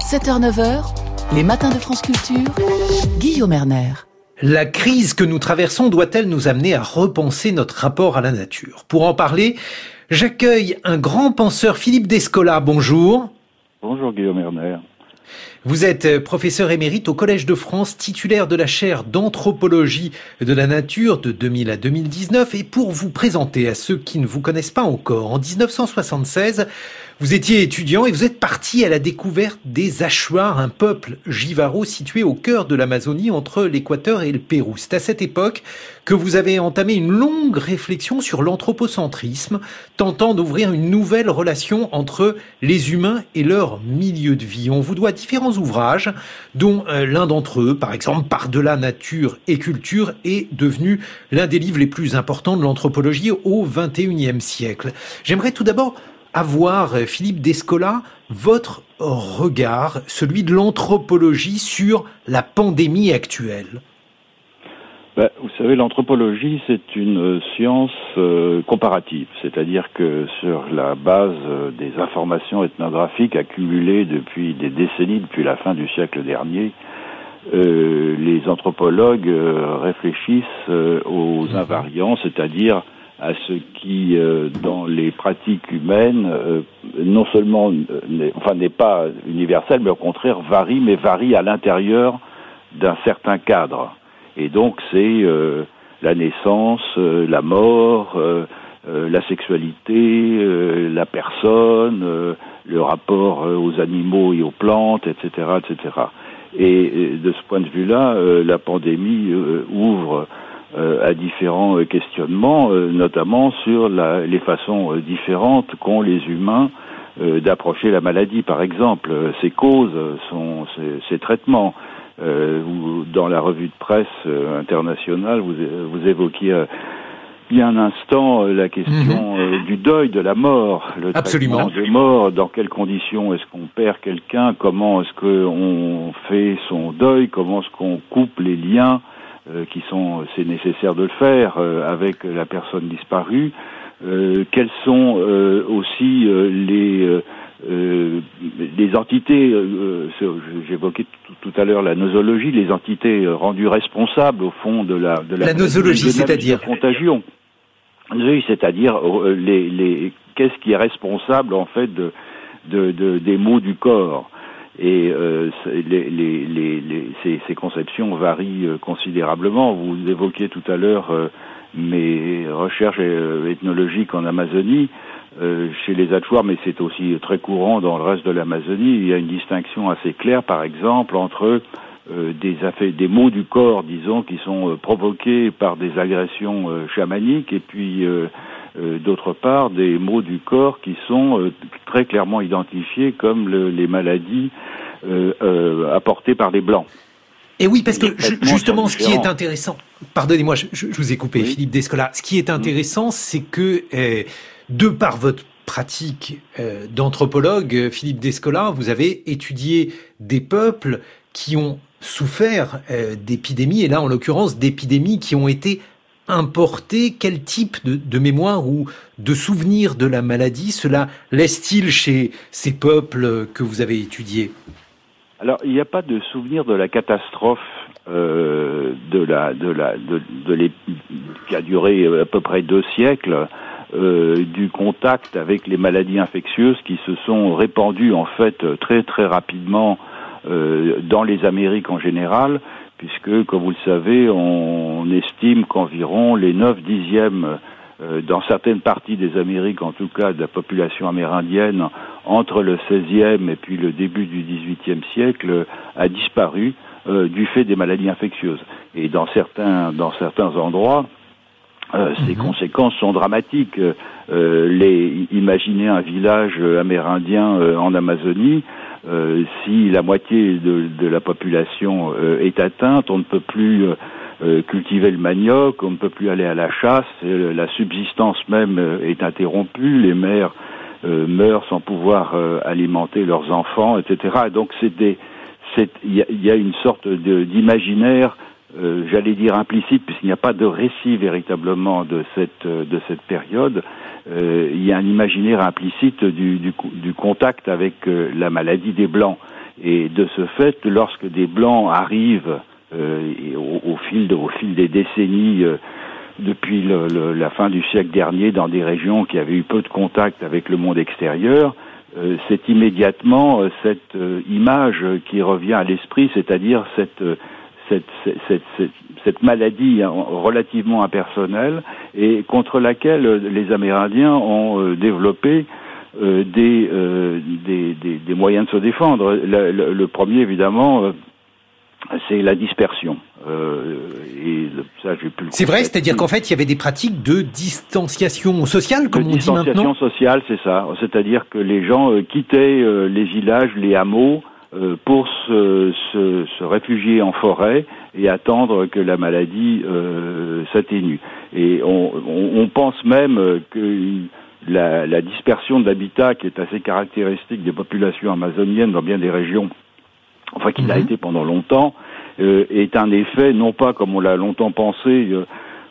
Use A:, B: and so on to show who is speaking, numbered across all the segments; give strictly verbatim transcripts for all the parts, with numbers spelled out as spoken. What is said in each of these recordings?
A: sept heures neuf heures, les matins de France Culture, Guillaume Erner.
B: La crise que nous traversons doit-elle nous amener à repenser notre rapport à la nature ? Pour en parler, j'accueille un grand penseur, Philippe Descola. Bonjour.
C: Bonjour Guillaume Erner.
B: Vous êtes professeur émérite au Collège de France, titulaire de la chaire d'anthropologie de la nature de deux mille à deux mille dix-neuf. Et pour vous présenter à ceux qui ne vous connaissent pas encore, en dix-neuf cent soixante-seize, vous étiez étudiant et vous êtes parti à la découverte des Achuars, un peuple jivaro situé au cœur de l'Amazonie entre l'Équateur et le Pérou. C'est à cette époque que vous avez entamé une longue réflexion sur l'anthropocentrisme, tentant d'ouvrir une nouvelle relation entre les humains et leur milieu de vie. On vous doit différents ouvrages, dont euh, l'un d'entre eux, par exemple, Par-delà nature et culture, est devenu l'un des livres les plus importants de l'anthropologie au vingt et unième siècle. J'aimerais tout d'abord avoir, Philippe Descola, votre regard, celui de l'anthropologie sur la pandémie actuelle.
C: Ben, vous savez, l'anthropologie, c'est une science euh, comparative, c'est-à-dire que sur la base euh, des informations ethnographiques accumulées depuis des décennies, depuis la fin du siècle dernier, euh, les anthropologues euh, réfléchissent euh, aux invariants, c'est-à-dire à ce qui, euh, dans les pratiques humaines, euh, non seulement n'est, enfin, n'est pas universel, mais au contraire varie, mais varie à l'intérieur d'un certain cadre. Et donc c'est euh, la naissance, euh, la mort, euh, euh, la sexualité, euh, la personne, euh, le rapport euh, aux animaux et aux plantes, et cetera, et cetera. Et, et de ce point de vue-là, euh, la pandémie euh, ouvre euh, à différents euh, questionnements, euh, notamment sur la, les façons euh, différentes qu'ont les humains euh, d'approcher la maladie, par exemple, ses causes, son, ses, ses traitements. Euh, dans la revue de presse euh, internationale, vous, vous évoquiez euh, il y a un instant euh, la question mmh. euh, du deuil, de la mort, le
B: Absolument.
C: traitement de mort, dans quelles conditions est-ce qu'on perd quelqu'un, comment est-ce qu'on fait son deuil, comment est-ce qu'on coupe les liens euh, qui sont, c'est nécessaire de le faire euh, avec la personne disparue, euh, quelles sont euh, aussi euh, les euh, Euh, les entités, euh, j'évoquais tout, tout à l'heure la nosologie, les entités rendues responsables au fond de la de la,
B: la nosologie, c'est-à-dire
C: contagion. Oui, c'est-à-dire euh, les, les qu'est-ce qui est responsable en fait de, de, de des maux du corps. Et euh, les, les, les, les, ces, ces conceptions varient euh, considérablement. Vous évoquiez tout à l'heure euh, mes recherches euh, ethnologiques en Amazonie. Euh, chez les Achuars, mais c'est aussi très courant dans le reste de l'Amazonie, il y a une distinction assez claire, par exemple, entre euh, des, affaires, des maux du corps, disons, qui sont euh, provoqués par des agressions euh, chamaniques, et puis, euh, euh, d'autre part, des maux du corps qui sont euh, très clairement identifiés comme le, les maladies euh, euh, apportées par les Blancs.
B: Et oui, parce que justement, ce qui est intéressant, pardonnez-moi, je, je vous ai coupé, oui. Philippe Descola, ce qui est intéressant, mmh. c'est que... Euh, de par votre pratique euh, d'anthropologue, Philippe Descola, vous avez étudié des peuples qui ont souffert euh, d'épidémies, et là, en l'occurrence, d'épidémies qui ont été importées. Quel type de, de mémoire ou de souvenir de la maladie cela laisse-t-il chez ces peuples que vous avez étudiés ?
C: Alors, il n'y a pas de souvenir de la catastrophe euh, de la, de la, de, de l'ép... qui a duré à peu près deux siècles. Euh, du contact avec les maladies infectieuses qui se sont répandues en fait très très rapidement euh, dans les Amériques en général, puisque comme vous le savez, on, on estime qu'environ les neuf dixièmes euh, dans certaines parties des Amériques, en tout cas de la population amérindienne, entre le seizième et puis le début du dix-huitième siècle, a disparu euh, du fait des maladies infectieuses. Et dans certains dans certains endroits, Euh, ces mmh. conséquences sont dramatiques. Euh, les, imaginez un village amérindien euh, en Amazonie, euh, si la moitié de, de la population euh, est atteinte, on ne peut plus euh, cultiver le manioc, on ne peut plus aller à la chasse, euh, la subsistance même euh, est interrompue, les mères euh, meurent sans pouvoir euh, alimenter leurs enfants, et cetera. Et donc c'est des, c'est, il y a, y a une sorte de, d'imaginaire. Euh, j'allais dire implicite, puisqu'il n'y a pas de récit véritablement de cette de cette période. Euh, il y a un imaginaire implicite du du, du contact avec euh, la maladie des Blancs. Et de ce fait, lorsque des Blancs arrivent euh, et au, au, fil de, au fil des décennies, euh, depuis le, le, la fin du siècle dernier, dans des régions qui avaient eu peu de contact avec le monde extérieur, euh, c'est immédiatement euh, cette euh, image qui revient à l'esprit, c'est-à-dire cette, euh, cette, cette, cette, cette, cette maladie relativement impersonnelle et contre laquelle les Amérindiens ont euh, développé euh, des, euh, des, des, des moyens de se défendre. Le, le, le premier, évidemment, euh, c'est la dispersion. Euh, et ça, j'ai pu le
B: c'est vrai, c'est-à-dire qu'en fait, il y avait des pratiques de distanciation sociale, comme on dit maintenant.
C: Distanciation sociale, c'est ça. C'est-à-dire que les gens euh, quittaient euh, les villages, les hameaux, euh, pour se, se, se réfugier en forêt et attendre que la maladie euh, s'atténue. Et on, on, on pense même que la, la dispersion de l'habitat, qui est assez caractéristique des populations amazoniennes dans bien des régions, enfin qu'il mmh. a été pendant longtemps, euh, est un effet, non pas comme on l'a longtemps pensé, euh,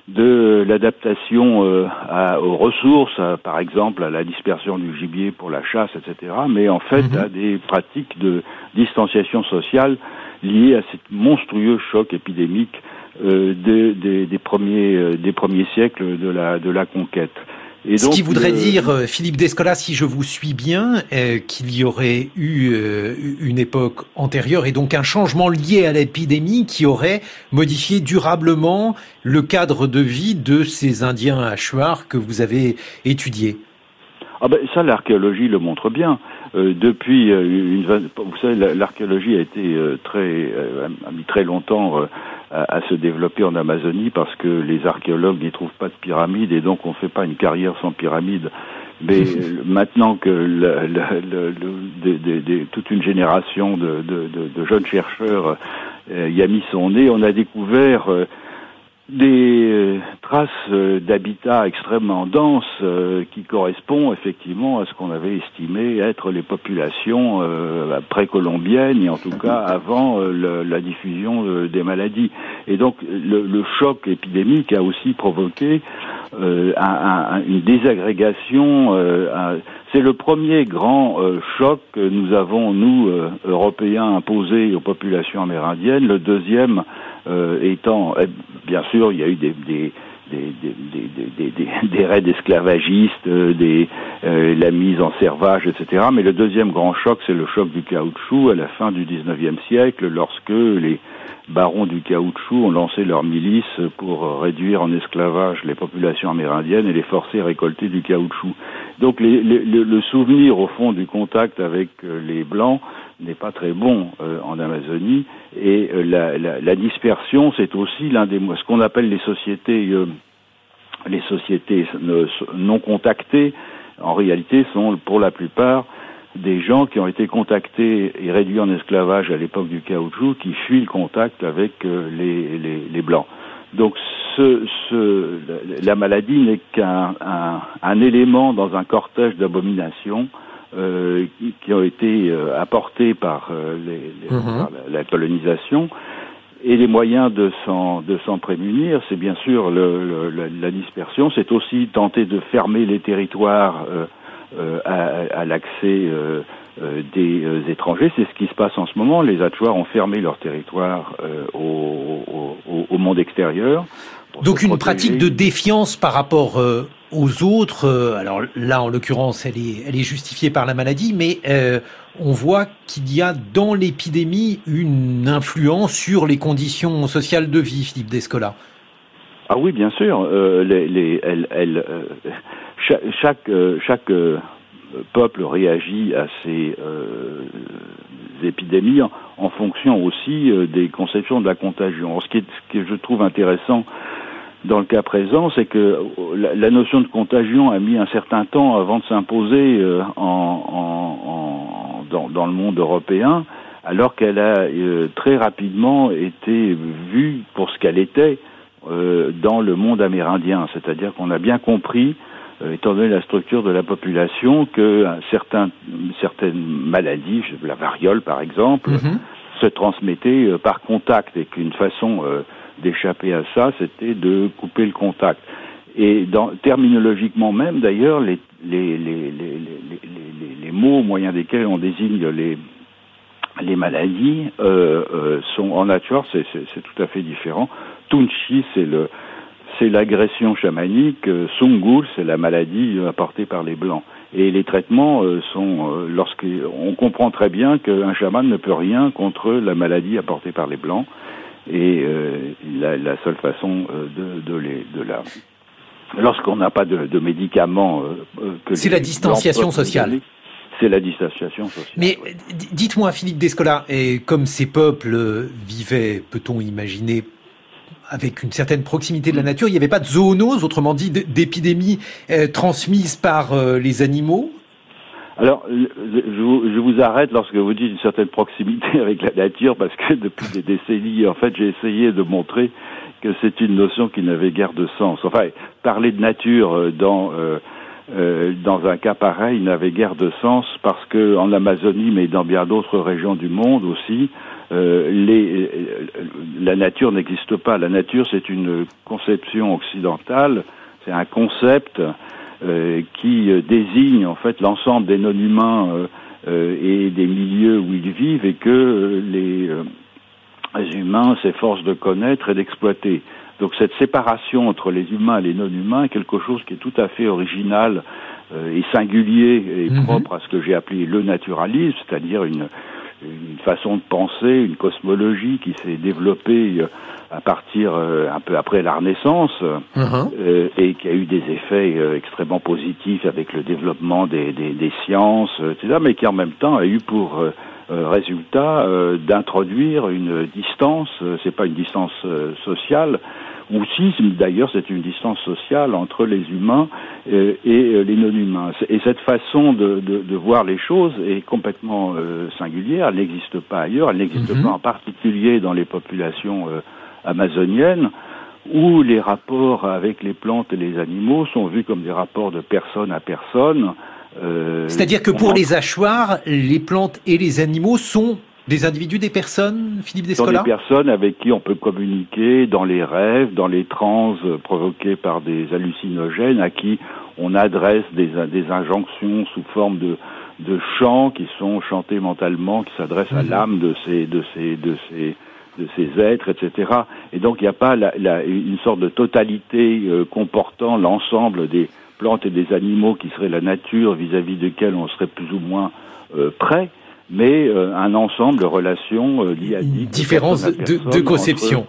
C: de l'adaptation euh, à, aux ressources, à, par exemple à la dispersion du gibier pour la chasse, et cetera, mais en fait mmh. à des pratiques de distanciation sociale liées à ce monstrueux choc épidémique euh, des, des, des, premiers, euh, des premiers siècles de la, de la conquête.
B: Et donc, ce qui voudrait euh, dire, Philippe Descola, si je vous suis bien, euh, qu'il y aurait eu euh, une époque antérieure et donc un changement lié à l'épidémie qui aurait modifié durablement le cadre de vie de ces Indiens hachoirs que vous avez étudiés.
C: Ah ben ça, l'archéologie le montre bien. Euh, depuis euh, une, vous savez, l'archéologie a été euh, très euh, a mis très longtemps euh, à, à se développer en Amazonie parce que les archéologues n'y trouvent pas de pyramides et donc on fait pas une carrière sans pyramide. Mais maintenant que le, le, le, le, de, de, de, toute une génération de, de, de, de jeunes chercheurs euh, y a mis son nez, on a découvert euh, des euh, traces euh, d'habitat extrêmement denses euh, qui correspondent effectivement à ce qu'on avait estimé être les populations euh, précolombiennes et en tout cas avant euh, le, la diffusion euh, des maladies. Et donc le, le choc épidémique a aussi provoqué euh, un, un, une désagrégation. Euh, un, c'est le premier grand euh, choc que nous avons, nous, euh, Européens, imposé aux populations amérindiennes. Le deuxième euh, étant, eh, bien sûr, il y a eu des, des, des, des, des, des, des, des raids esclavagistes, euh, des, euh, la mise en servage, et cetera. Mais le deuxième grand choc, c'est le choc du caoutchouc à la fin du dix-neuvième siècle, lorsque les barons du caoutchouc ont lancé leur milice pour réduire en esclavage les populations amérindiennes et les forcer à récolter du caoutchouc. Donc les, les, le, le souvenir, au fond, du contact avec les Blancs n'est pas très bon euh, en Amazonie. Et euh, la, la, la dispersion, c'est aussi l'un des ce qu'on appelle les sociétés, euh, les sociétés non contactées. En réalité, sont pour la plupart des gens qui ont été contactés et réduits en esclavage à l'époque du caoutchouc, qui fuient le contact avec euh, les, les, les Blancs. Donc ce, ce, la maladie n'est qu'un un, un élément dans un cortège d'abominations euh, qui, qui ont été euh, apportés par, euh, les, les, mmh. par la, la colonisation. Et les moyens de s'en, de s'en prémunir, c'est bien sûr le, le, la, la dispersion, c'est aussi tenter de fermer les territoires euh, euh, à, à l'accès euh, euh, des euh, étrangers. C'est ce qui se passe en ce moment. Les Achuars ont fermé leur territoire euh, au, au, au monde extérieur.
B: Donc une pratique de défiance par rapport euh, aux autres. Euh, alors là, en l'occurrence, elle est, elle est justifiée par la maladie, mais euh, on voit qu'il y a dans l'épidémie une influence sur les conditions sociales de vie, Philippe Descola.
C: Ah oui, bien sûr. Euh, les, les, elle, elle, euh, chaque chaque, euh, chaque euh, peuple réagit à ces euh, épidémies en, en fonction aussi euh, des conceptions de la contagion. Alors, ce qui est, ce que je trouve intéressant dans le cas présent, c'est que la, la notion de contagion a mis un certain temps avant de s'imposer euh, en, en, en, dans, dans le monde européen, alors qu'elle a euh, très rapidement été vue pour ce qu'elle était euh, dans le monde amérindien. C'est-à-dire qu'on a bien compris, euh, étant donné la structure de la population, que un certain, certaines maladies, la variole par exemple, mm-hmm. se transmettaient euh, par contact et qu'une façon euh, d'échapper à ça, c'était de couper le contact. Et dans, terminologiquement même, d'ailleurs, les, les, les, les, les, les, les, les mots au moyen desquels on désigne les, les maladies euh, euh, sont en nature, c'est, c'est, c'est tout à fait différent. Tunchi, c'est le c'est l'agression chamanique. Euh, Sungul, c'est la maladie apportée par les Blancs. Et les traitements euh, sont, euh, lorsqu'on comprend très bien qu'un chaman ne peut rien contre la maladie apportée par les Blancs. Et euh, la, la seule façon euh, de, de, les, de la... Lorsqu'on n'a pas de, de médicaments... Euh, que
B: c'est la distanciation sociale.
C: Donner, c'est la distanciation sociale.
B: Mais
C: oui.
B: dites-moi, Philippe Descola, et comme ces peuples vivaient, peut-on imaginer, avec une certaine proximité de la nature, il n'y avait pas de zoonose, autrement dit d'épidémies euh, transmises par euh, les animaux?
C: Alors, je vous, je vous arrête lorsque vous dites une certaine proximité avec la nature, parce que depuis des décennies, en fait, j'ai essayé de montrer que c'est une notion qui n'avait guère de sens. Enfin, parler de nature dans euh, euh, dans un cas pareil n'avait guère de sens, parce que en Amazonie, mais dans bien d'autres régions du monde aussi, euh, les, la nature n'existe pas. La nature, c'est une conception occidentale, c'est un concept Euh, qui euh, désigne en fait l'ensemble des non-humains euh, euh, et des milieux où ils vivent, et que euh, les, euh, les humains s'efforcent de connaître et d'exploiter. Donc cette séparation entre les humains et les non-humains est quelque chose qui est tout à fait original euh, et singulier et mmh. propre à ce que j'ai appelé le naturalisme, c'est-à-dire une, une façon de penser, une cosmologie qui s'est développée euh, à partir euh, un peu après la Renaissance, uh-huh. euh, et qui a eu des effets euh, extrêmement positifs avec le développement des, des, des sciences, et cetera, mais qui en même temps a eu pour euh, euh, résultat euh, d'introduire une distance, euh, c'est pas une distance euh, sociale, ou si d'ailleurs c'est une distance sociale entre les humains euh, et euh, les non-humains. Et cette façon de, de, de voir les choses est complètement euh, singulière, elle n'existe pas ailleurs, elle n'existe mm-hmm. pas en particulier dans les populations euh, amazonienne, où les rapports avec les plantes et les animaux sont vus comme des rapports de personne à personne.
B: Euh, C'est-à-dire que pour les Achuars, les plantes et les animaux sont des individus, des personnes, Philippe Descola ?
C: Sont des personnes avec qui on peut communiquer dans les rêves, dans les transes provoquées par des hallucinogènes, à qui on adresse des, des injonctions sous forme de, de chants qui sont chantés mentalement, qui s'adressent mmh. à l'âme de ces... De ces, de ces de ces êtres, et cetera. Et donc il n'y a pas la, la, une sorte de totalité euh, comportant l'ensemble des plantes et des animaux qui serait la nature vis-à-vis desquels on serait plus ou moins euh, prêt, mais euh, un ensemble de relations euh, liées à
B: une différence de, de, de conception.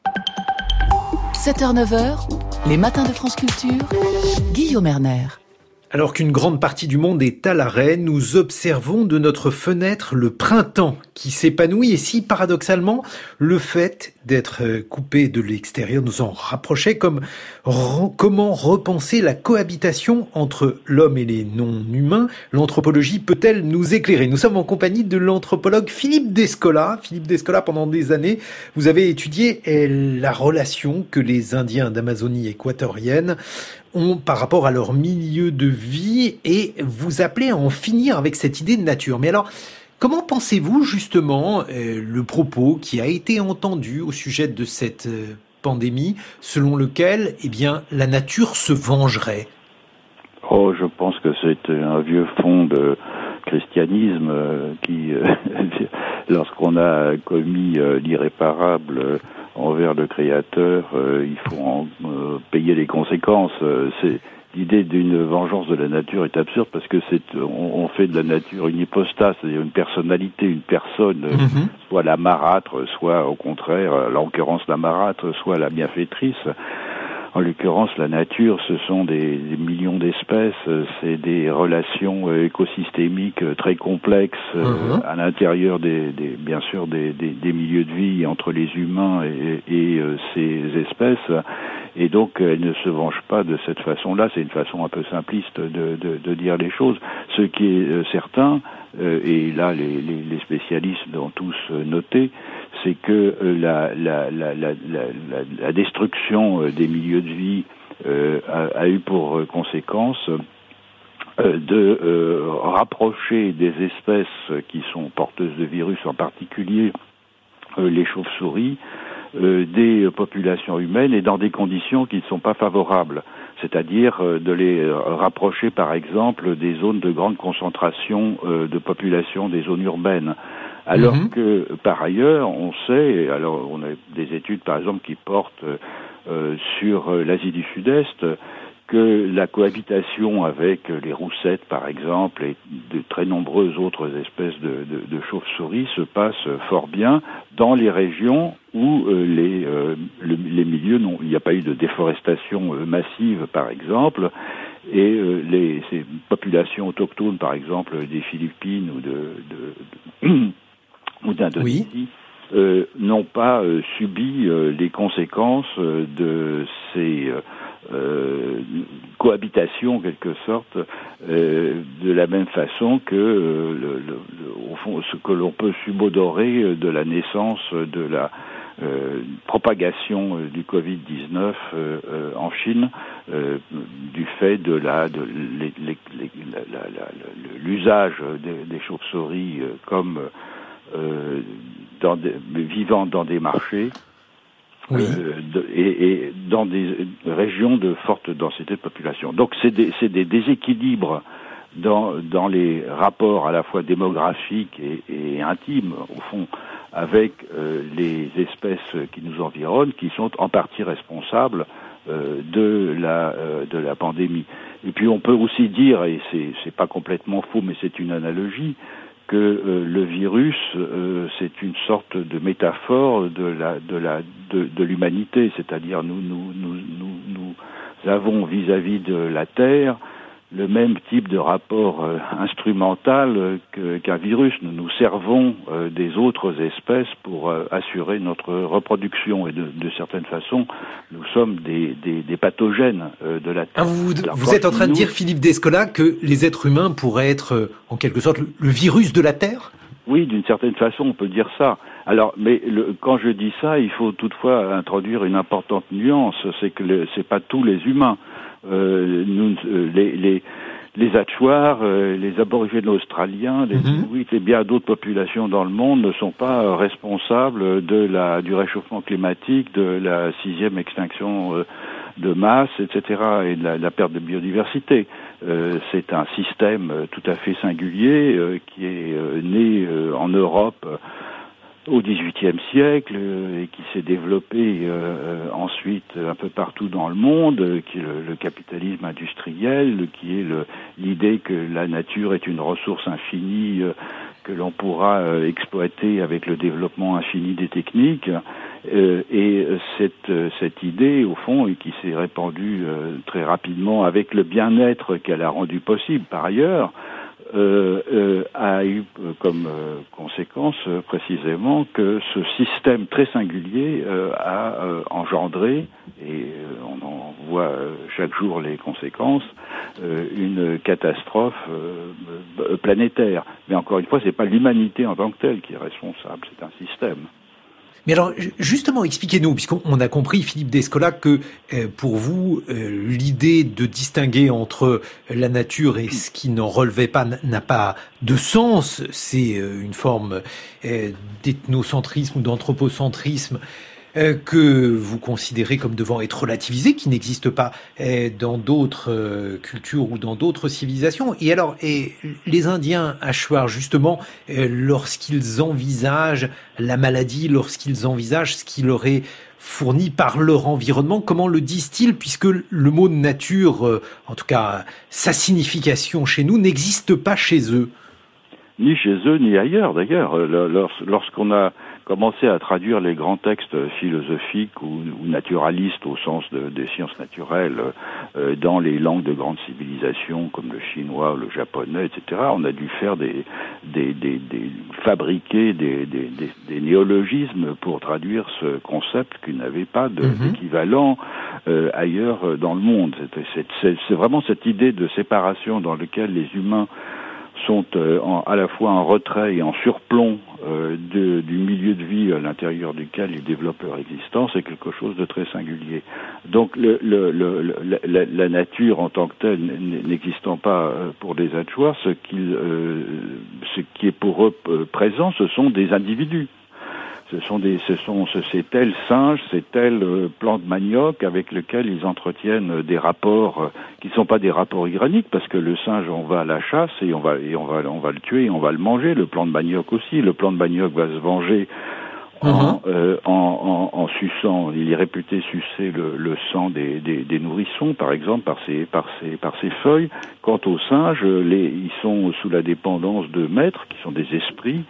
A: sept heures neuf heures, les matins de France Culture, Guillaume Erner.
B: Alors qu'une grande partie du monde est à l'arrêt, nous observons de notre fenêtre le printemps qui s'épanouit, et si paradoxalement le fait d'être coupé de l'extérieur nous en rapprochait, comme re, comment repenser la cohabitation entre l'homme et les non-humains, l'anthropologie peut-elle nous éclairer? Nous sommes en compagnie de l'anthropologue Philippe Descola. Philippe Descola, pendant des années, vous avez étudié la relation que les Indiens d'Amazonie équatorienne ont par rapport à leur milieu de vie, et vous appelez à en finir avec cette idée de nature. Mais alors, comment pensez-vous justement euh, le propos qui a été entendu au sujet de cette euh, pandémie, selon lequel, eh bien, la nature se vengerait?
C: Oh, je pense que c'est un vieux fond de christianisme euh, qui, euh, lorsqu'on a commis euh, l'irréparable euh, envers le Créateur, euh, il faut en euh, payer les conséquences. Euh, c'est l'idée d'une vengeance de la nature est absurde, parce que c'est on, on fait de la nature une hypostase, c'est-à-dire une personnalité, une personne, euh, mm-hmm. soit la marâtre, soit au contraire, en l'occurrence la marâtre, soit la bienfaitrice. En l'occurrence, la nature, ce sont des, des millions d'espèces, c'est des relations écosystémiques très complexes mmh. euh, à l'intérieur des, des bien sûr des, des, des milieux de vie entre les humains et, et euh, ces espèces. Et donc, elle ne se venge pas de cette façon-là. C'est une façon un peu simpliste de, de, de dire les choses. Ce qui est certain, euh, et là, les, les, les spécialistes l'ont tous noté, c'est que euh, la, la, la, la, la, la destruction des milieux de vie euh, a, a eu pour conséquence euh, de euh, rapprocher des espèces qui sont porteuses de virus, en particulier euh, les chauves-souris, euh, des populations humaines, et dans des conditions qui ne sont pas favorables. C'est-à-dire euh, de les euh, rapprocher, par exemple, des zones de grande concentration euh, de population, des zones urbaines, Alors
B: mmh.
C: que, par ailleurs, on sait, alors on a des études par exemple qui portent euh, sur l'Asie du Sud-Est, que la cohabitation avec les roussettes, par exemple, et de très nombreuses autres espèces de, de, de chauves-souris se passe fort bien dans les régions où euh, les, euh, le, les milieux, non, il n'y a pas eu de déforestation euh, massive, par exemple, et euh, les ces populations autochtones, par exemple, des Philippines ou de, de, de ou d'Indonésie,
B: Oui.
C: euh, n'ont pas euh, subi euh, les conséquences euh, de ces euh, Euh, cohabitation en quelque sorte, euh, de la même façon que euh, le, le, le, au fond ce que l'on peut subodorer de la naissance de la euh, propagation du covid dix-neuf euh, euh, en Chine, euh, du fait de la de les, les, les, la, la, la, l'usage des, des chauves-souris euh, comme euh, dans des, vivant dans des marchés.
B: Oui.
C: Euh, de, et, et dans des régions de forte densité de population. Donc c'est des, c'est des déséquilibres dans, dans les rapports à la fois démographiques et, et intimes, au fond, avec euh, les espèces qui nous environnent, qui sont en partie responsables euh, de la euh, de la pandémie. Et puis on peut aussi dire, et c'est c'est pas complètement faux, mais c'est une analogie, que euh, le virus, euh, c'est une sorte de métaphore de la de la de, de l'humanité, c'est-à-dire nous nous nous nous nous avons vis-à-vis de la Terre le même type de rapport euh, instrumental euh, que, qu'un virus. Nous nous servons euh, des autres espèces pour euh, assurer notre reproduction et de, de certaines façons, nous sommes des, des, des pathogènes euh, de la Terre.
B: Ah, vous
C: Alors,
B: vous êtes en train de
C: nous,
B: dire, Philippe Descola, que les êtres humains pourraient être, euh, en quelque sorte, le, le virus de la Terre ?
C: Oui, d'une certaine façon, on peut dire ça. Alors, mais le, quand je dis ça, il faut toutefois introduire une importante nuance, c'est que le, c'est pas tous les humains. Euh, nous, les, les, les Achuars, euh, les aborigènes australiens, les
B: Mm-hmm.
C: Inuits et bien d'autres populations dans le monde ne sont pas euh, responsables de la, du réchauffement climatique, de la sixième extinction euh, de masse, et cetera, et de la, la perte de biodiversité. Euh, c'est un système euh, tout à fait singulier euh, qui est euh, né euh, en Europe euh, au dix-huitième siècle euh, et qui s'est développé euh, ensuite un peu partout dans le monde, euh, qui est le, le capitalisme industriel, qui est le, l'idée que la nature est une ressource infinie euh, que l'on pourra euh, exploiter avec le développement infini des techniques. Euh, et cette, cette idée, au fond, et qui s'est répandue euh, très rapidement avec le bien-être qu'elle a rendu possible par ailleurs, Euh, euh, a eu comme euh, conséquence euh, précisément que ce système très singulier euh, a euh, engendré, et euh, on en voit euh, chaque jour les conséquences, euh, une catastrophe euh, planétaire. Mais encore une fois, c'est pas l'humanité en tant que telle qui est responsable, c'est un système.
B: Mais alors, justement, expliquez-nous, puisqu'on a compris, Philippe Descola, que euh, pour vous, euh, l'idée de distinguer entre la nature et ce qui n'en relevait pas n'a pas de sens. C'est euh, une forme euh, d'ethnocentrisme ou d'anthropocentrisme euh, que vous considérez comme devant être relativisé, qui n'existe pas euh, dans d'autres euh, cultures ou dans d'autres civilisations. Et alors, et les Indiens Achuar, justement, euh, lorsqu'ils envisagent la maladie, lorsqu'ils envisagent ce qui leur est fourni par leur environnement, comment le disent-ils, puisque le mot nature, euh, en tout cas sa signification chez nous, n'existe pas chez eux?
C: Ni chez eux, ni ailleurs d'ailleurs. Lorsqu'on a commencé à traduire les grands textes philosophiques ou, ou naturalistes au sens de, des sciences naturelles euh, dans les langues de grandes civilisations comme le chinois, le japonais, et cetera, on a dû faire des, des, des, des fabriquer des, des, des, des néologismes pour traduire ce concept qui n'avait pas de, mm-hmm. d'équivalent euh, ailleurs dans le monde. C'est, c'est, c'est vraiment cette idée de séparation dans laquelle les humains sont euh, en, à la fois en retrait et en surplomb euh, de, du milieu de vie à l'intérieur duquel ils développent leur existence, c'est quelque chose de très singulier. Donc le, le, le, le, la, la nature en tant que telle n'existant pas euh, pour les Achuars, ce, euh, ce qui est pour eux euh, présent, ce sont des individus. Ce sont des, ce sont, ce, c'est tel singe, c'est tel euh, plant de manioc avec lequel ils entretiennent des rapports euh, qui ne sont pas des rapports hygiéniques, parce que le singe, on va à la chasse et on va, et on va, on va le tuer et on va le manger. Le plant de manioc aussi. Le plant de manioc va se venger en, mm-hmm. euh, en, en, en suçant. Il est réputé sucer le, le sang des, des, des nourrissons, par exemple, par ses, par ses, par ses feuilles. Quant aux singes, les, ils sont sous la dépendance de maîtres, qui sont des esprits,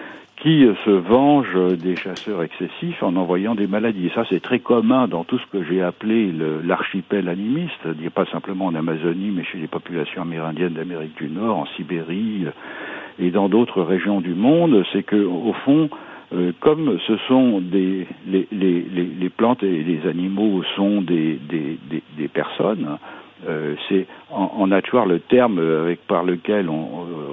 C: qui se vengent des chasseurs excessifs en envoyant des maladies. Et ça, c'est très commun dans tout ce que j'ai appelé le, l'archipel animiste, c'est-à-dire pas simplement en Amazonie, mais chez les populations amérindiennes d'Amérique du Nord, en Sibérie et dans d'autres régions du monde. C'est que, au fond, euh, comme ce sont des les, les, les, les plantes et les animaux sont des, des, des, des personnes, euh, c'est en, en nature le terme avec par lequel on,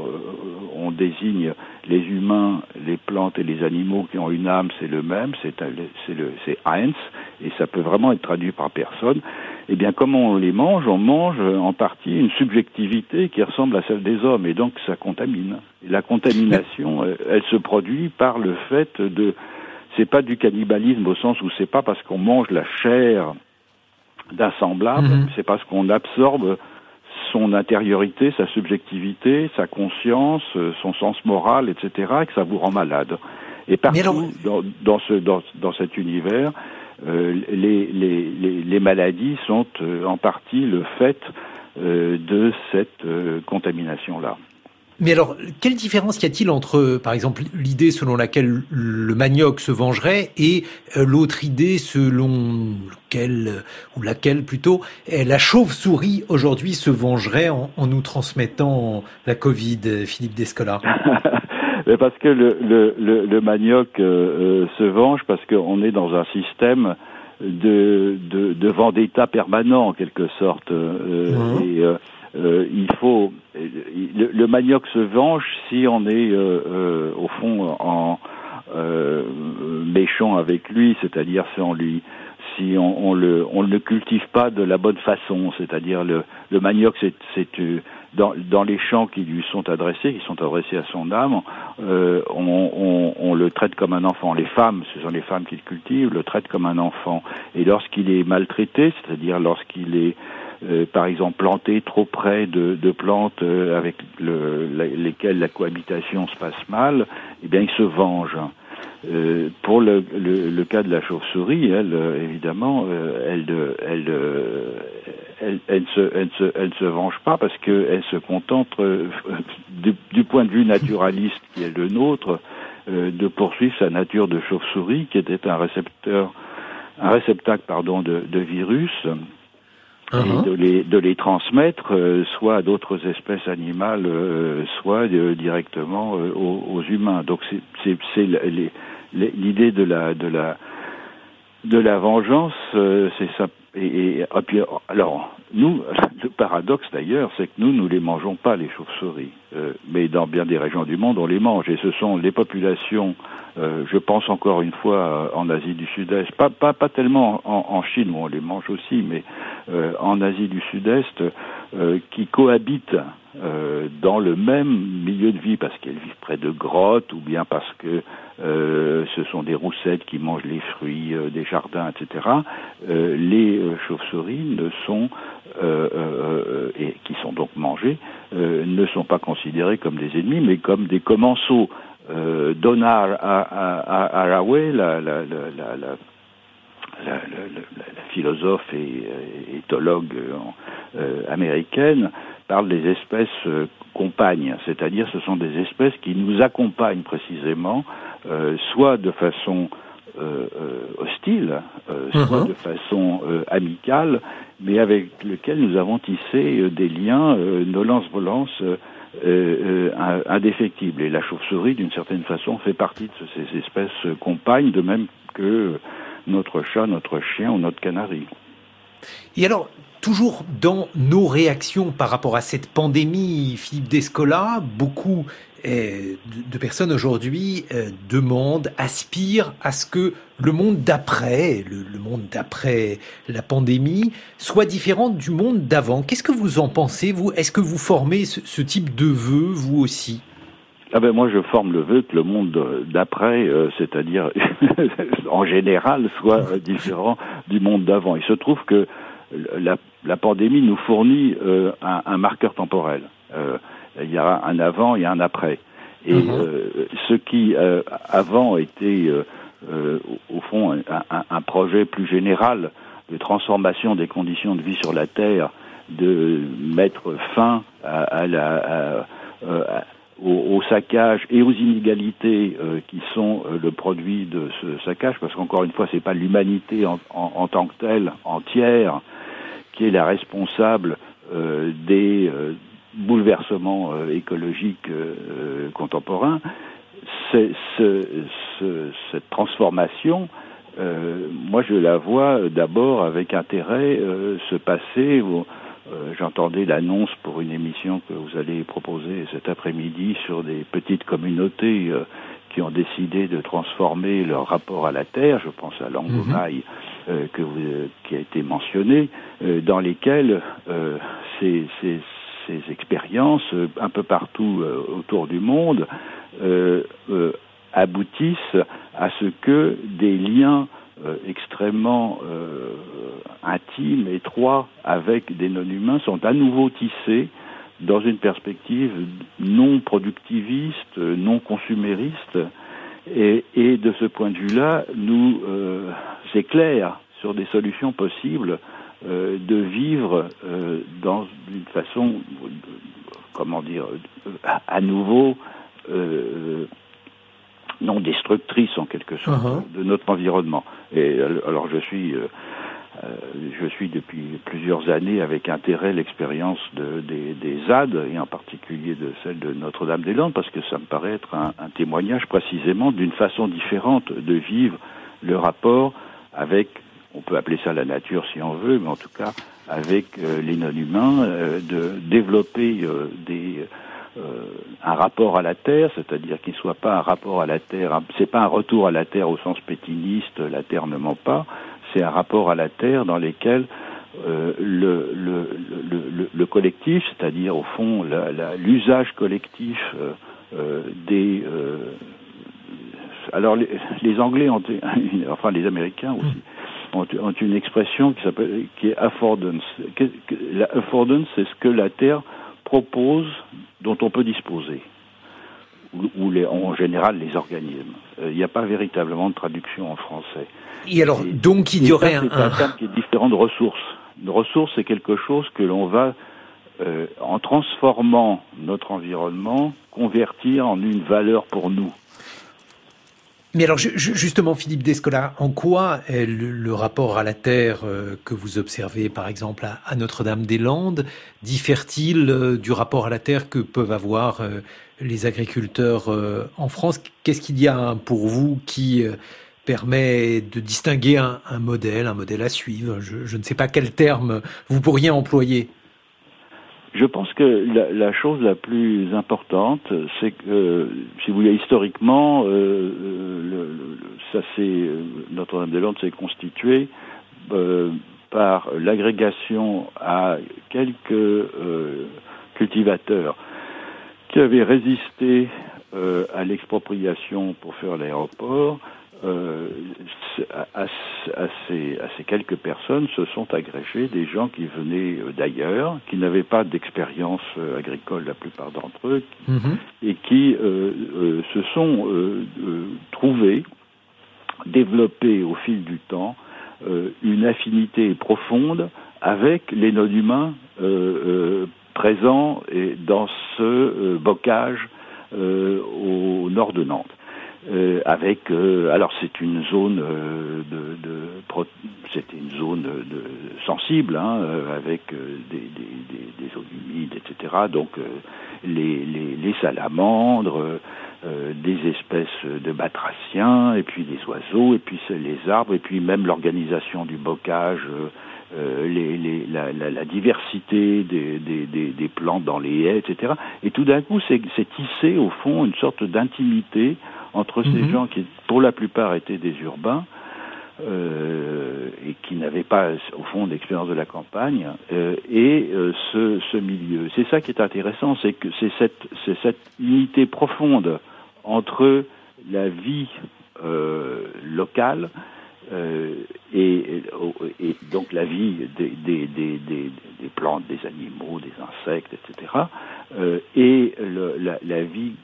C: euh, on désigne les humains, les plantes et les animaux qui ont une âme, c'est le même, c'est, c'est, le, c'est eins, et ça peut vraiment être traduit par personne. Eh bien, comme on les mange, on mange en partie une subjectivité qui ressemble à celle des hommes, et donc ça contamine. Et la contamination, elle se produit par le fait de... C'est pas du cannibalisme au sens où c'est pas parce qu'on mange la chair d'un semblable, mmh. c'est parce qu'on absorbe son intériorité, sa subjectivité, sa conscience, son sens moral, et cetera, et que ça vous rend malade. Et partout alors... dans, dans, ce, dans, dans cet univers, euh, les, les, les, les maladies sont euh, en partie le fait euh, de cette euh, contamination-là.
B: Mais alors, quelle différence y a-t-il entre, par exemple, l'idée selon laquelle le manioc se vengerait et l'autre idée selon laquelle, ou laquelle plutôt, la chauve-souris aujourd'hui se vengerait en, en nous transmettant la Covid, Philippe Descola?
C: Parce que le, le, le, le manioc euh, se venge parce qu'on est dans un système de, de, de vendetta permanent, en quelque sorte. Euh, mmh. et, euh, Euh, il faut le, le manioc se venge si on est euh, euh, au fond en euh, méchant avec lui, c'est-à-dire si on lui si on, on le on le cultive pas de la bonne façon, c'est-à-dire le le manioc c'est c'est dans dans les champs qui lui sont adressés, qui sont adressés à son âme, euh, on, on on le traite comme un enfant. Les femmes, ce sont les femmes qui le cultivent, le traitent comme un enfant. Et lorsqu'il est maltraité, c'est-à-dire lorsqu'il est Euh, par exemple planté trop près de, de plantes euh, avec le, la, lesquelles la cohabitation se passe mal, eh bien il se venge. Euh, pour le, le, le cas de la chauve-souris, elle euh, évidemment, euh, elle, elle, euh, elle, elle, se, elle, se, elle se venge pas parce que elle se contente euh, du, du point de vue naturaliste qui est le nôtre euh, de poursuivre sa nature de chauve-souris qui était un récepteur, un réceptacle pardon de, de virus. Et de les, de les transmettre euh, soit à d'autres espèces animales, euh, soit euh, directement euh, aux, aux humains. Donc c'est, c'est, c'est les, les, l'idée de la, de la, de la vengeance, euh, c'est ça. Et, et, et puis, alors, nous, le paradoxe d'ailleurs, c'est que nous, nous les mangeons pas, les chauves-souris. Euh, mais dans bien des régions du monde, on les mange. Et ce sont les populations, euh, je pense encore une fois en Asie du Sud-Est, pas, pas, pas tellement en, en Chine où on les mange aussi, mais euh, en Asie du Sud-Est, euh, qui cohabitent euh, dans le même milieu de vie parce qu'elles vivent près de grottes ou bien parce que euh, ce sont des roussettes qui mangent les fruits euh, des jardins, et cetera. Euh, les euh, chauves-souris ne sont euh, euh, et qui sont donc mangées euh, ne sont pas considérées comme des ennemis, mais comme des commensaux. Euh, Donna Haraway, la, la, la, la, la La, la, la, la philosophe et euh, éthologue euh, américaine, parle des espèces euh, compagnes, c'est-à-dire ce sont des espèces qui nous accompagnent précisément, euh, soit de façon euh, euh, hostile, euh, uh-huh. soit de façon euh, amicale, mais avec lesquelles nous avons tissé euh, des liens euh, nolens-volens euh, euh, indéfectibles. Et la chauve-souris, d'une certaine façon, fait partie de ces espèces euh, compagnes, de même que euh, notre chat, notre chien ou notre canari.
B: Et alors, toujours dans nos réactions par rapport à cette pandémie, Philippe Descola, beaucoup euh, de, de personnes aujourd'hui euh, demandent, aspirent à ce que le monde d'après, le, le monde d'après la pandémie, soit différent du monde d'avant. Qu'est-ce que vous en pensez, vous ? Est-ce que vous formez ce, ce type de vœux, vous aussi ?
C: Ah ben moi je forme le vœu que le monde d'après, euh, c'est-à-dire en général, soit différent du monde d'avant. Il se trouve que la, la pandémie nous fournit euh, un, un marqueur temporel. Euh, il y a un avant et un après. Et mm-hmm. euh, ce qui euh, avant était euh, euh, au fond un, un, un projet plus général de transformation des conditions de vie sur la Terre, de mettre fin à, à la à, à, Au, au saccage et aux inégalités euh, qui sont euh, le produit de ce saccage, parce qu'encore une fois, c'est pas l'humanité en, en, en tant que telle, entière, qui est la responsable euh, des euh, bouleversements euh, écologiques euh, contemporains. C'est, ce, ce, cette transformation, euh, moi je la vois d'abord avec intérêt euh, se passer au Euh, j'entendais l'annonce pour une émission que vous allez proposer cet après-midi sur des petites communautés euh, qui ont décidé de transformer leur rapport à la terre. Je pense à Langomaille, mm-hmm. euh, que vous, euh, qui a été mentionné, euh, dans lesquelles euh, ces, ces, ces expériences, euh, un peu partout euh, autour du monde, euh, euh, aboutissent à ce que des liens Euh, extrêmement euh, intimes, étroits avec des non-humains sont à nouveau tissés dans une perspective non productiviste, non consumériste, et, et de ce point de vue-là, nous euh, éclaire sur des solutions possibles euh, de vivre euh, dans une façon, comment dire, à, à nouveau euh, non destructrice en quelque sorte uh-huh. de notre environnement. Et alors je suis, euh, euh, je suis depuis plusieurs années avec intérêt l'expérience de, des, des Z A D et en particulier de celle de Notre-Dame-des-Landes, parce que ça me paraît être un, un témoignage précisément d'une façon différente de vivre le rapport avec, on peut appeler ça la nature si on veut, mais en tout cas avec euh, les non-humains, euh, de développer euh, des Euh, un rapport à la terre, c'est-à-dire qu'il ne soit pas un rapport à la terre, un, c'est pas un retour à la terre au sens pétiniste, la terre ne ment pas, c'est un rapport à la terre dans lequel euh, le, le, le, le, le collectif, c'est-à-dire au fond la, la, l'usage collectif euh, euh, des... Euh, alors les, les Anglais, ont, enfin les Américains aussi, ont, ont une expression qui s'appelle, qui est affordance. Que, que, la affordance, c'est ce que la terre propose, dont on peut disposer, ou, ou les, en général les organismes. Il euh, n'y a pas véritablement de traduction en français.
B: Et alors, et, donc il y aurait
C: ça,
B: un...
C: C'est un terme qui est différent de ressources. Une ressource, c'est quelque chose que l'on va, euh, en transformant notre environnement, convertir en une valeur pour nous.
B: Mais alors justement, Philippe Descola, en quoi est le, le rapport à la terre euh, que vous observez par exemple à, à Notre-Dame-des-Landes diffère-t-il euh, du rapport à la terre que peuvent avoir euh, les agriculteurs euh, en France ? Qu'est-ce qu'il y a hein, pour vous qui euh, permet de distinguer un, un modèle, un modèle à suivre ? je, je ne sais pas quel terme vous pourriez employer.
C: Je pense que la, la chose la plus importante, c'est que, si vous voulez, historiquement, euh, le, le, ça c'est Notre-Dame-des-Landes s'est constitué euh, par l'agrégation à quelques euh, cultivateurs qui avaient résisté euh, à l'expropriation pour faire l'aéroport. Euh, à, à, ces, à ces quelques personnes se sont agrégés des gens qui venaient d'ailleurs, qui n'avaient pas d'expérience agricole la plupart d'entre eux, mmh. et qui euh, euh, se sont euh, euh, trouvés, développés au fil du temps, euh, une affinité profonde avec les non-humains euh, euh, présents et dans ce euh, bocage euh, au nord de Nantes. Euh, avec euh, alors c'est une zone euh, de, de pro, c'était une zone de, sensible hein, euh, avec euh, des, des, des, des zones humides, et cetera. Donc euh, les, les, les salamandres, euh, des espèces de batraciens, et puis des oiseaux, et puis les arbres, et puis même l'organisation du bocage, euh, les, les, la, la, la diversité des, des, des, des plantes dans les haies, et cetera. Et tout d'un coup, c'est, c'est tissé au fond une sorte d'intimité entre ces mmh. gens qui, pour la plupart, étaient des urbains, euh, et qui n'avaient pas, au fond, d'expérience de la campagne, euh, et euh, ce, ce milieu. C'est ça qui est intéressant, c'est que c'est cette, c'est cette unité profonde entre la vie euh, locale euh, et, et donc la vie des, des, des, des, des plantes, des animaux, des insectes, et cetera, euh, et le, la, la vie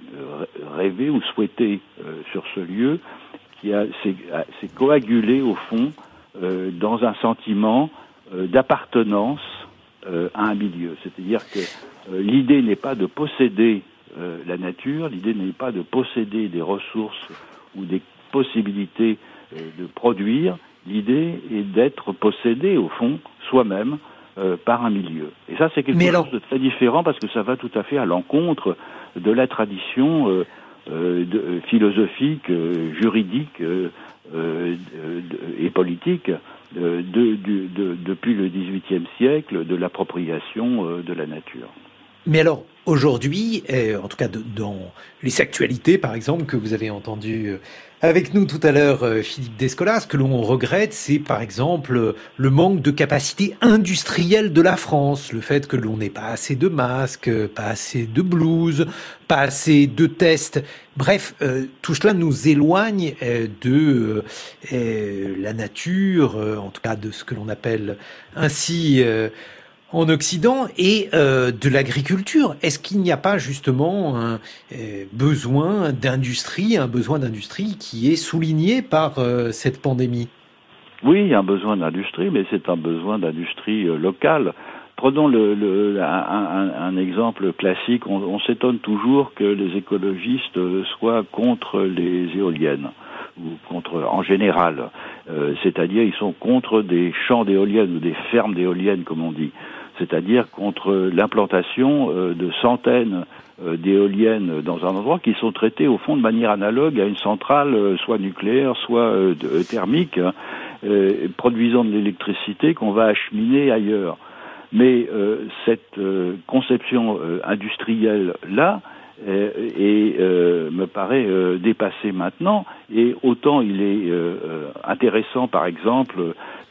C: rêvée ou souhaitée euh, sur ce lieu, qui a, s'est, s'est coagulé au fond euh, dans un sentiment euh, d'appartenance euh, à un milieu. C'est-à-dire que euh, l'idée n'est pas de posséder euh, la nature, l'idée n'est pas de posséder des ressources ou des possibilités euh, de produire, l'idée est d'être possédé au fond soi-même euh, par un milieu. Et ça c'est quelque
B: Mais
C: chose
B: alors...
C: de très différent parce que ça va tout à fait à l'encontre de la tradition euh, Euh, de, euh, philosophique, euh, juridique euh, euh, de, et politique euh, de, de, de, depuis le dix-huitième siècle de l'appropriation euh, de la nature.
B: Mais alors, aujourd'hui, euh, en tout cas de, dans les actualités, par exemple, que vous avez entendu euh, avec nous tout à l'heure, euh, Philippe Descola, ce que l'on regrette, c'est par exemple euh, le manque de capacité industrielle de la France, le fait que l'on n'ait pas assez de masques, pas assez de blouses, pas assez de tests. Bref, euh, tout cela nous éloigne euh, de euh, la nature, euh, en tout cas de ce que l'on appelle ainsi... Euh, en Occident et euh, de l'agriculture. Est-ce qu'il n'y a pas justement un euh, besoin d'industrie, un besoin d'industrie qui est souligné par euh, cette pandémie ?
C: Oui, il y a un besoin d'industrie, mais c'est un besoin d'industrie euh, locale. Prenons le, le, un, un, un exemple classique. On, on s'étonne toujours que les écologistes soient contre les éoliennes ou contre en général. Euh, c'est-à-dire ils sont contre des champs d'éoliennes ou des fermes d'éoliennes, comme on dit. C'est-à-dire contre l'implantation euh, de centaines euh, d'éoliennes dans un endroit qui sont traitées au fond de manière analogue à une centrale euh, soit nucléaire, soit euh, de, thermique, hein, euh, produisant de l'électricité qu'on va acheminer ailleurs. Mais euh, cette euh, conception euh, industrielle-là euh, et, euh, me paraît euh, dépassée maintenant, et autant il est euh, intéressant, par exemple,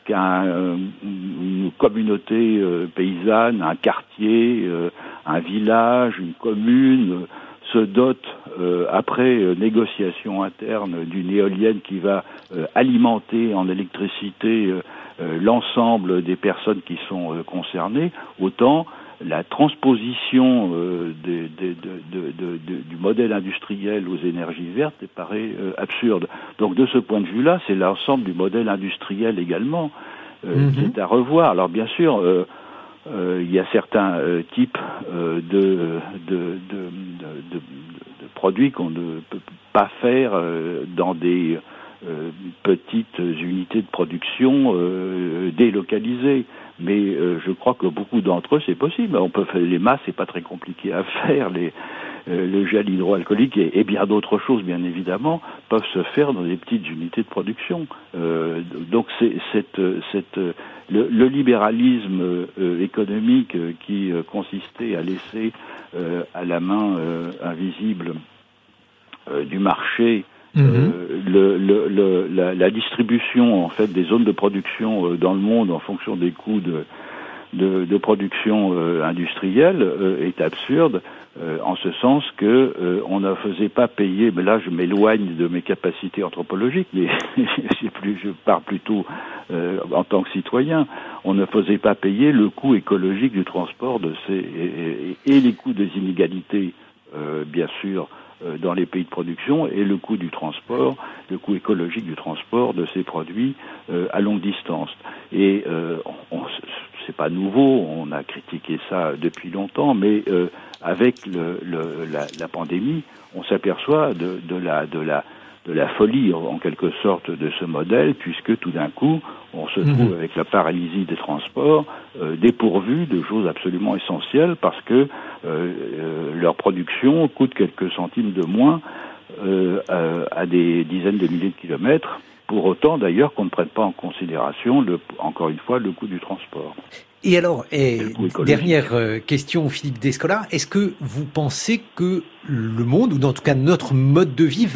C: qu'une communauté euh, paysanne, un quartier, euh, un village, une commune euh, se dote, euh, après euh, négociation interne, d'une éolienne qui va euh, alimenter en électricité euh, euh, l'ensemble des personnes qui sont euh, concernées, autant la transposition euh, de, de, de, de, de, du modèle industriel aux énergies vertes paraît euh, absurde. Donc de ce point de vue-là, c'est l'ensemble du modèle industriel également euh, mm-hmm. qui est à revoir. Alors bien sûr, euh, euh, il y a certains euh, types euh, de, de, de, de, de, de produits qu'on ne peut pas faire euh, dans des euh, petites unités de production euh, délocalisées. Mais euh, je crois que beaucoup d'entre eux, c'est possible. On peut faire les masses, c'est pas très compliqué à faire. Les, euh, le gel hydroalcoolique et, et bien d'autres choses, bien évidemment, peuvent se faire dans des petites unités de production. Euh, donc c'est cette, cette, le, le libéralisme euh, économique euh, qui euh, consistait à laisser euh, à la main euh, invisible euh, du marché Euh, le, le, le, la, la distribution en fait des zones de production euh, dans le monde en fonction des coûts de, de, de production euh, industrielle euh, est absurde euh, en ce sens que euh, on ne faisait pas payer. Mais là, je m'éloigne de mes capacités anthropologiques, mais c'est plus, je parle plutôt euh, en tant que citoyen. On ne faisait pas payer le coût écologique du transport de ces et, et, et les coûts des inégalités, euh, bien sûr, dans les pays de production, et le coût du transport, le coût écologique du transport de ces produits euh, à longue distance. Et euh, on, c'est pas nouveau, on a critiqué ça depuis longtemps, mais euh, avec le, le, la, la pandémie, on s'aperçoit de, de la de la de la folie en quelque sorte de ce modèle, puisque tout d'un coup, on se trouve avec la paralysie des transports, euh, dépourvu de choses absolument essentielles, parce que euh, euh, leur production coûte quelques centimes de moins euh, à, à des dizaines de milliers de kilomètres, pour autant d'ailleurs qu'on ne prenne pas en considération, le, encore une fois, le coût du transport.
B: Et alors, et dernière question, Philippe Descola, est-ce que vous pensez que le monde, ou en tout cas notre mode de vie, va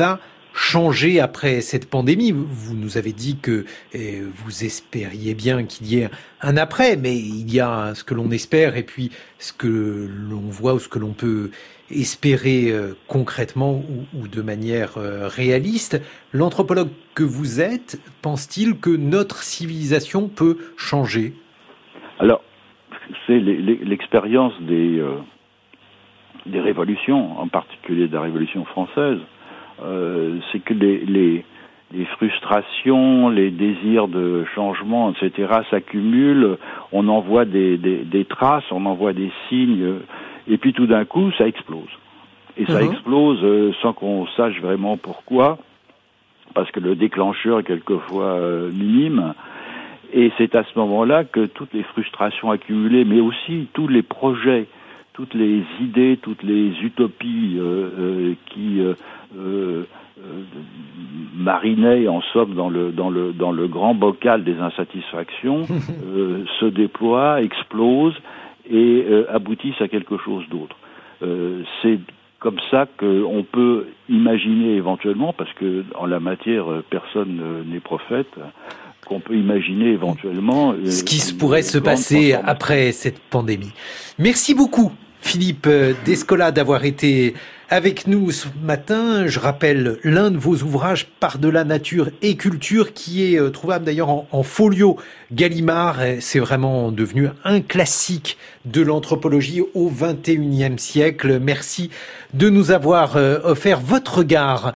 B: changer après cette pandémie? Vous nous avez dit que eh, vous espériez bien qu'il y ait un après, mais il y a ce que l'on espère et puis ce que l'on voit ou ce que l'on peut espérer euh, concrètement ou, ou de manière euh, réaliste. L'anthropologue que vous êtes, pense-t-il que notre civilisation peut changer?
C: Alors, c'est l'expérience des, euh, des révolutions, en particulier de la Révolution française. Euh, c'est que les, les, les frustrations, les désirs de changement, et cetera s'accumulent, on en voit des, des, des traces, on en voit des signes, et puis tout d'un coup, ça explose. Et ça uh-huh. explose euh, sans qu'on sache vraiment pourquoi, parce que le déclencheur est quelquefois euh, minime, et c'est à ce moment-là que toutes les frustrations accumulées, mais aussi tous les projets, toutes les idées, toutes les utopies euh, euh, qui euh, euh, marinaient en somme dans le dans le dans le grand bocal des insatisfactions euh, se déploient, explosent et euh, aboutissent à quelque chose d'autre. Euh, c'est comme ça qu'on peut imaginer éventuellement, parce que en la matière personne n'est prophète, qu'on peut imaginer éventuellement euh,
B: ce qui se pourrait se passer après cette pandémie. Merci beaucoup, Philippe Descola, d'avoir été avec nous ce matin. Je rappelle l'un de vos ouvrages, Par-delà nature et culture, qui est trouvable d'ailleurs en, en folio Gallimard. C'est vraiment devenu un classique de l'anthropologie au vingt et unième siècle. Merci de nous avoir offert votre regard